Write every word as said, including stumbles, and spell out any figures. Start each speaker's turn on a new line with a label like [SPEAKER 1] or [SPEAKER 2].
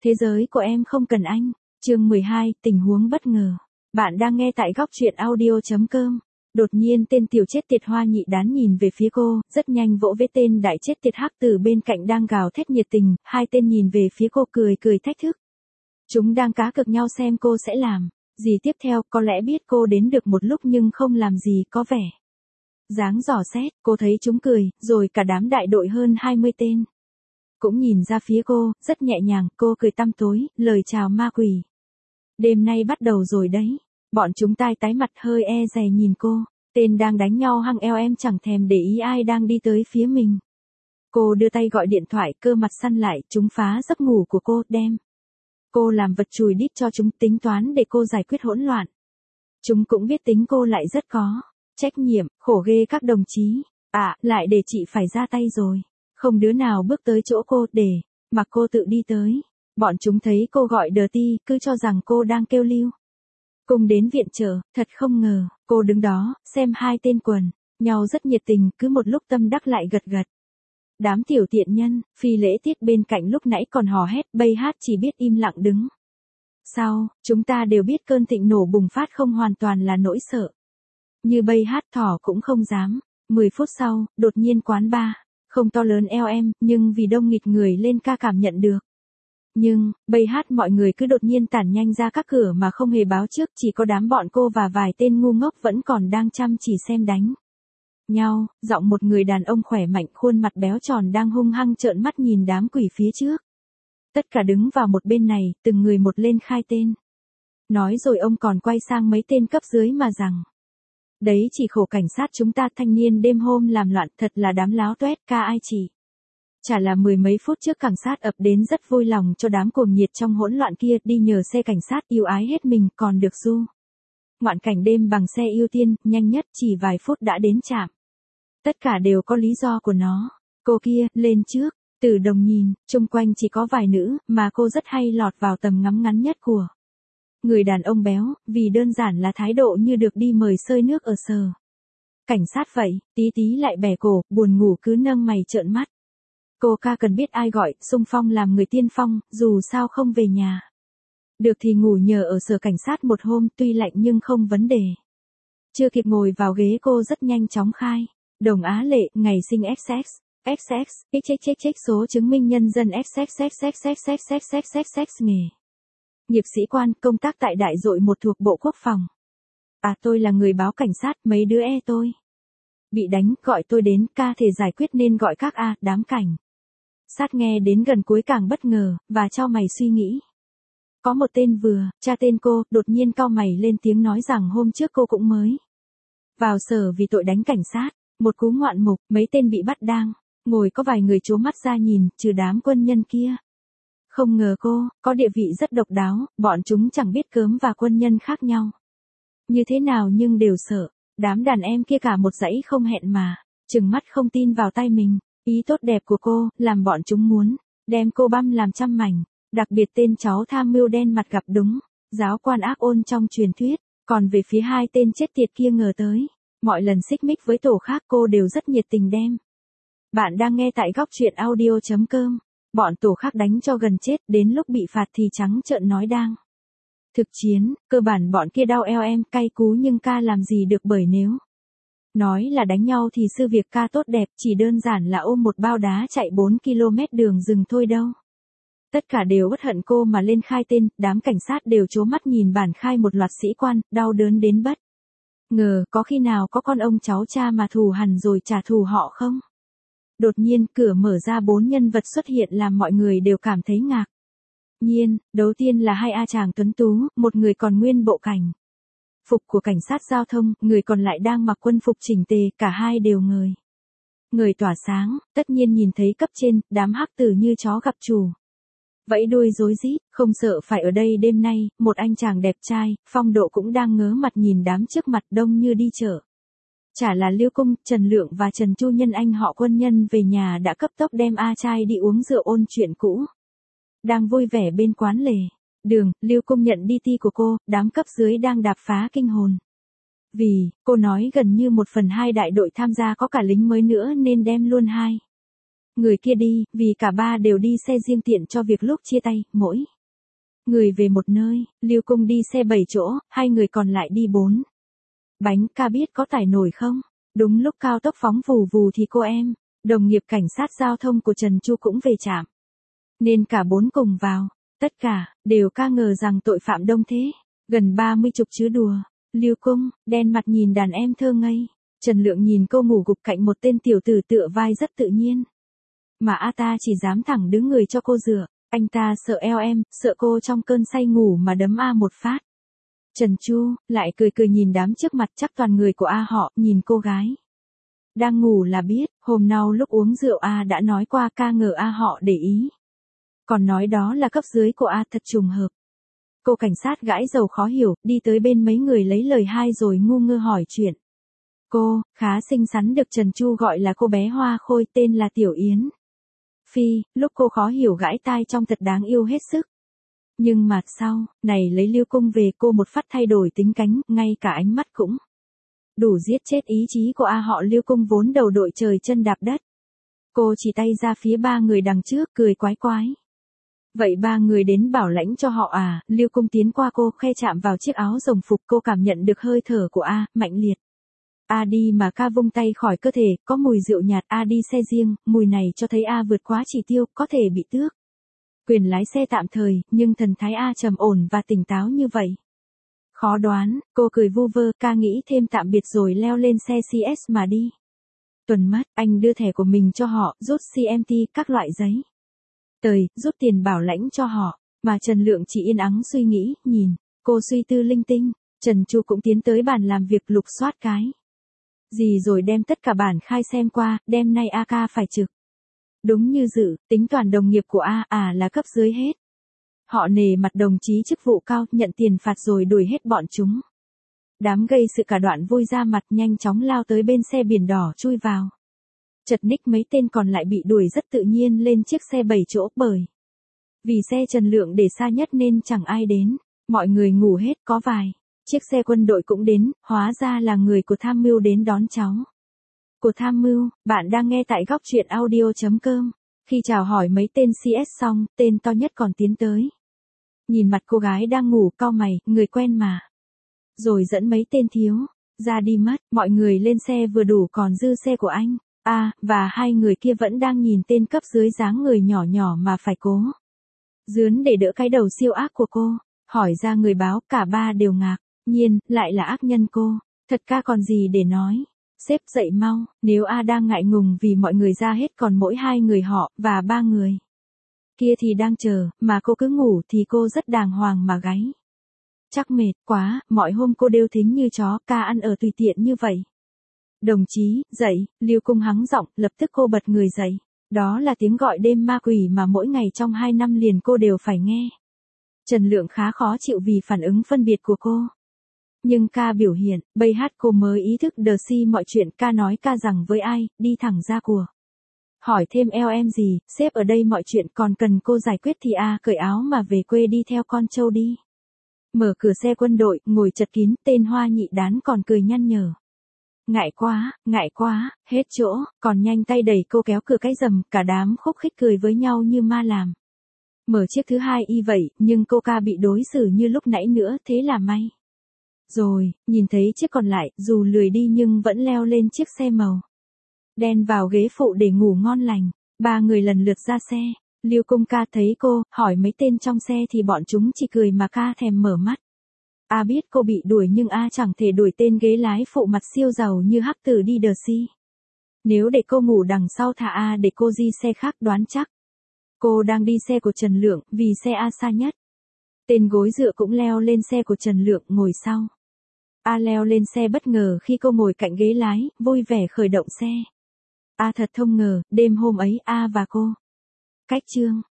[SPEAKER 1] Thế giới của em không cần anh. Chương mười hai, tình huống bất ngờ. Bạn đang nghe tại góc truyện audio chấm com. Đột nhiên tên tiểu chết tiệt Hoa Nhị Đán nhìn về phía cô, rất nhanh vỗ với tên đại chết tiệt Hắc Tử bên cạnh đang gào thét nhiệt tình, hai tên nhìn về phía cô cười cười thách thức. Chúng đang cá cược nhau xem cô sẽ làm gì tiếp theo, có lẽ biết cô đến được một lúc nhưng không làm gì có vẻ dáng dò xét, cô thấy chúng cười, rồi cả đám đại đội hơn hai mươi tên cũng nhìn ra phía cô, rất nhẹ nhàng, cô cười tăm tối, lời chào ma quỷ. Đêm nay bắt đầu rồi đấy. Bọn chúng tai tái mặt hơi e dè nhìn cô, tên đang đánh nhau hăng eo em chẳng thèm để ý ai đang đi tới phía mình. Cô đưa tay gọi điện thoại, cơ mặt săn lại, chúng phá giấc ngủ của cô, đem cô làm vật chùi đít cho chúng, tính toán để cô giải quyết hỗn loạn. Chúng cũng biết tính cô lại rất có trách nhiệm, khổ ghê các đồng chí. À, lại để chị phải ra tay rồi. Không đứa nào bước tới chỗ cô để mặc cô tự đi tới. Bọn chúng thấy cô gọi đờ ti, cứ cho rằng cô đang kêu lưu cùng đến viện trợ, thật không ngờ, cô đứng đó, xem hai tên quần nhau rất nhiệt tình, cứ một lúc tâm đắc lại gật gật. Đám tiểu tiện nhân, phi lễ tiết bên cạnh lúc nãy còn hò hét, bây hát chỉ biết im lặng đứng. Sau, chúng ta đều biết cơn thịnh nổ bùng phát không hoàn toàn là nỗi sợ. Như bây hát thỏ cũng không dám. Mười phút sau, đột nhiên quán bar, không to lớn eo em, nhưng vì đông nghịt người lên ca cảm nhận được. Nhưng, bây hát mọi người cứ đột nhiên tản nhanh ra các cửa mà không hề báo trước, chỉ có đám bọn cô và vài tên ngu ngốc vẫn còn đang chăm chỉ xem đánh nhau, giọng một người đàn ông khỏe mạnh, khuôn mặt béo tròn đang hung hăng trợn mắt nhìn đám quỷ phía trước. Tất cả đứng vào một bên này, từng người một lên khai tên. Nói rồi ông còn quay sang mấy tên cấp dưới mà rằng. Đấy chỉ khổ cảnh sát chúng ta, thanh niên đêm hôm làm loạn, thật là đám láo tuét, ca ai chỉ. Chả là mười mấy phút trước cảnh sát ập đến rất vui lòng cho đám cuồng nhiệt trong hỗn loạn kia, đi nhờ xe cảnh sát yêu ái hết mình, còn được du ngoạn cảnh đêm bằng xe ưu tiên, nhanh nhất chỉ vài phút đã đến trạm. Tất cả đều có lý do của nó. Cô kia, lên trước, Từ Đồng nhìn, chung quanh chỉ có vài nữ, mà cô rất hay lọt vào tầm ngắm ngắn nhất của người đàn ông béo, vì đơn giản là thái độ như được đi mời xơi nước ở sở cảnh sát vậy, tí tí lại bẻ cổ, buồn ngủ cứ nâng mày trợn mắt. Cô ca cần biết ai gọi, xung phong làm người tiên phong, dù sao không về nhà được thì ngủ nhờ ở sở cảnh sát một hôm, tuy lạnh nhưng không vấn đề. Chưa kịp ngồi vào ghế cô rất nhanh chóng khai. Đồng Á Lệ, ngày sinh ích ích, ích ích, ích ích ích, số chứng minh nhân dân ích ích ích ích ích ích ích ích ích ích, nghề nghiệp sĩ quan, công tác tại đại đội một thuộc Bộ Quốc phòng. À, tôi là người báo cảnh sát, mấy đứa e tôi bị đánh, gọi tôi đến, ca thể giải quyết nên gọi các A, đám cảnh sát nghe đến gần cuối càng bất ngờ, và cho mày suy nghĩ. Có một tên vừa, cha tên cô, đột nhiên cau mày lên tiếng nói rằng hôm trước cô cũng mới vào sở vì tội đánh cảnh sát. Một cú ngoạn mục, mấy tên bị bắt đang ngồi có vài người trố mắt ra nhìn, trừ đám quân nhân kia. Không ngờ cô có địa vị rất độc đáo, bọn chúng chẳng biết cớm và quân nhân khác nhau như thế nào nhưng đều sợ. Đám đàn em kia cả một dãy không hẹn mà trừng mắt không tin vào tay mình. Ý tốt đẹp của cô làm bọn chúng muốn đem cô băm làm trăm mảnh. Đặc biệt tên cháu tham mưu đen mặt gặp đúng giáo quan ác ôn trong truyền thuyết. Còn về phía hai tên chết tiệt kia ngờ tới, mọi lần xích mích với tổ khác cô đều rất nhiệt tình đem. Bạn đang nghe tại góc truyện audio chấm com. Bọn tổ khác đánh cho gần chết, đến lúc bị phạt thì trắng trợn nói đang thực chiến, cơ bản bọn kia đau eo em, cay cú nhưng ca làm gì được, bởi nếu nói là đánh nhau thì sư việc ca tốt đẹp, chỉ đơn giản là ôm một bao đá chạy bốn ki lô mét đường rừng thôi đâu. Tất cả đều uất hận cô mà lên khai tên, đám cảnh sát đều trố mắt nhìn bản khai một loạt sĩ quan, đau đớn đến bất ngờ, có khi nào có con ông cháu cha mà thù hằn rồi trả thù họ không? Đột nhiên, cửa mở ra, bốn nhân vật xuất hiện làm mọi người đều cảm thấy ngạc nhiên. Đầu tiên là hai A chàng tuấn tú, một người còn nguyên bộ cảnh phục của cảnh sát giao thông, người còn lại đang mặc quân phục chỉnh tề, cả hai đều người người tỏa sáng. Tất nhiên nhìn thấy cấp trên, đám hắc tử như chó gặp chủ vẫy đuôi rối rít, không sợ phải ở đây đêm nay. Một anh chàng đẹp trai, phong độ cũng đang ngớ mặt nhìn đám trước mặt, đông như đi chợ. Chả là Lưu Cung, Trần Lượng và Trần Chu Nhân anh họ quân nhân về nhà đã cấp tốc đem A trai đi uống rượu ôn chuyện cũ. Đang vui vẻ bên quán lề đường, Lưu Cung nhận đi ti của cô, đám cấp dưới đang đạp phá kinh hồn. Vì, cô nói gần như một phần hai đại đội tham gia có cả lính mới nữa nên đem luôn hai người kia đi, vì cả ba đều đi xe riêng tiện cho việc lúc chia tay, mỗi người về một nơi, Lưu Cung đi xe bảy chỗ, hai người còn lại đi bốn bánh. Ca biết có tải nổi không? Đúng lúc cao tốc phóng vù vù thì cô em, đồng nghiệp cảnh sát giao thông của Trần Chu cũng về trạm. Nên cả bốn cùng vào, tất cả, đều ca ngờ rằng tội phạm đông thế, gần ba mươi chục chứ đùa. Lưu Cung, đen mặt nhìn đàn em thơ ngây, Trần Lượng nhìn cô ngủ gục cạnh một tên tiểu tử tựa vai rất tự nhiên. Mà A ta chỉ dám thẳng đứng người cho cô dựa, anh ta sợ eo em, sợ cô trong cơn say ngủ mà đấm A một phát. Trần Chu, lại cười cười nhìn đám trước mặt chắc toàn người của A họ, nhìn cô gái. Đang ngủ là biết, hôm nào lúc uống rượu A đã nói qua ca ngờ A họ để ý. Còn nói đó là cấp dưới của A thật trùng hợp. Cô cảnh sát gãi dầu khó hiểu, đi tới bên mấy người lấy lời hai rồi ngu ngơ hỏi chuyện. Cô, khá xinh xắn được Trần Chu gọi là cô bé hoa khôi tên là Tiểu Yến. Phi, lúc cô khó hiểu gãi tai trong thật đáng yêu hết sức. Nhưng mà sau, này lấy Lưu Cung về cô một phát thay đổi tính cánh, ngay cả ánh mắt cũng đủ giết chết ý chí của A họ Lưu Cung vốn đầu đội trời chân đạp đất. Cô chỉ tay ra phía ba người đằng trước cười quái quái. Vậy ba người đến bảo lãnh cho họ à? Lưu Cung tiến qua cô, khe chạm vào chiếc áo rồng phục, cô cảm nhận được hơi thở của A, mạnh liệt. A đi mà ca vung tay khỏi cơ thể, có mùi rượu nhạt. A đi xe riêng, mùi này cho thấy A vượt quá chỉ tiêu, có thể bị tước quyền lái xe tạm thời, nhưng thần thái A trầm ổn và tỉnh táo như vậy. Khó đoán, cô cười vu vơ, ca nghĩ thêm tạm biệt rồi leo lên xe xê ét mà đi. Tuần mất, anh đưa thẻ của mình cho họ, rút xê em tê, các loại giấy tời, rút tiền bảo lãnh cho họ, mà Trần Lượng chỉ yên ắng suy nghĩ, nhìn, cô suy tư linh tinh, Trần Chu cũng tiến tới bàn làm việc lục soát cái gì rồi đem tất cả bản khai xem qua, đêm nay A ca phải trực. Đúng như dự, tính toàn đồng nghiệp của A, à là cấp dưới hết. Họ nề mặt đồng chí chức vụ cao, nhận tiền phạt rồi đuổi hết bọn chúng. Đám gây sự cả đoạn vui ra mặt nhanh chóng lao tới bên xe biển đỏ chui vào. Chật ních mấy tên còn lại bị đuổi rất tự nhiên lên chiếc xe bảy chỗ bởi vì xe Trần Lượng để xa nhất nên chẳng ai đến, mọi người ngủ hết, có vài chiếc xe quân đội cũng đến, hóa ra là người của tham mưu đến đón cháu. Của tham mưu, bạn đang nghe tại góc truyện audio chấm com. Khi chào hỏi mấy tên xê ét xong, tên to nhất còn tiến tới. Nhìn mặt cô gái đang ngủ, cau mày, người quen mà. Rồi dẫn mấy tên thiếu ra đi mất, mọi người lên xe vừa đủ còn dư xe của anh. À, và hai người kia vẫn đang nhìn tên cấp dưới dáng người nhỏ nhỏ mà phải cố dướn để đỡ cái đầu siêu ác của cô. Hỏi ra người báo, cả ba đều ngạc nhiên, lại là ác nhân cô. Thật ca còn gì để nói. Sếp dậy mau, nếu A đang ngại ngùng vì mọi người ra hết còn mỗi hai người họ, và ba người kia thì đang chờ, mà cô cứ ngủ thì cô rất đàng hoàng mà gáy. Chắc mệt quá, mọi hôm cô đều thính như chó, ca ăn ở tùy tiện như vậy. Đồng chí, dậy, Lưu Cung hắng giọng, lập tức cô bật người dậy. Đó là tiếng gọi đêm ma quỷ mà mỗi ngày trong hai năm liền cô đều phải nghe. Trần Lượng khá khó chịu vì phản ứng phân biệt của cô. Nhưng ca biểu hiện, bây hát cô mới ý thức đờ si mọi chuyện. Ca nói ca rằng với ai, đi thẳng ra của. Hỏi thêm eo em gì, sếp ở đây mọi chuyện còn cần cô giải quyết thì a cởi áo mà về quê đi theo con trâu đi. Mở cửa xe quân đội, ngồi chật kín, tên Hoa Nhị Đán còn cười nhăn nhở. Ngại quá, ngại quá, hết chỗ, còn nhanh tay đẩy cô kéo cửa cái rầm, cả đám khúc khích cười với nhau như ma làm. Mở chiếc thứ hai y vậy, nhưng cô ca bị đối xử như lúc nãy nữa, thế là may. Rồi, nhìn thấy chiếc còn lại, dù lười đi nhưng vẫn leo lên chiếc xe màu đen vào ghế phụ để ngủ ngon lành. Ba người lần lượt ra xe. Lưu Cung ca thấy cô, hỏi mấy tên trong xe thì bọn chúng chỉ cười mà ca thèm mở mắt. A biết cô bị đuổi nhưng A chẳng thể đuổi tên ghế lái phụ mặt siêu giàu như hắc tử đi đờ si. Nếu để cô ngủ đằng sau thà A để cô di xe khác đoán chắc. Cô đang đi xe của Trần Lượng, vì xe A xa nhất. Tên gối dựa cũng leo lên xe của Trần Lượng ngồi sau. A leo lên xe bất ngờ khi cô ngồi cạnh ghế lái, vui vẻ khởi động xe. A thật không ngờ, đêm hôm ấy A và cô cách chương.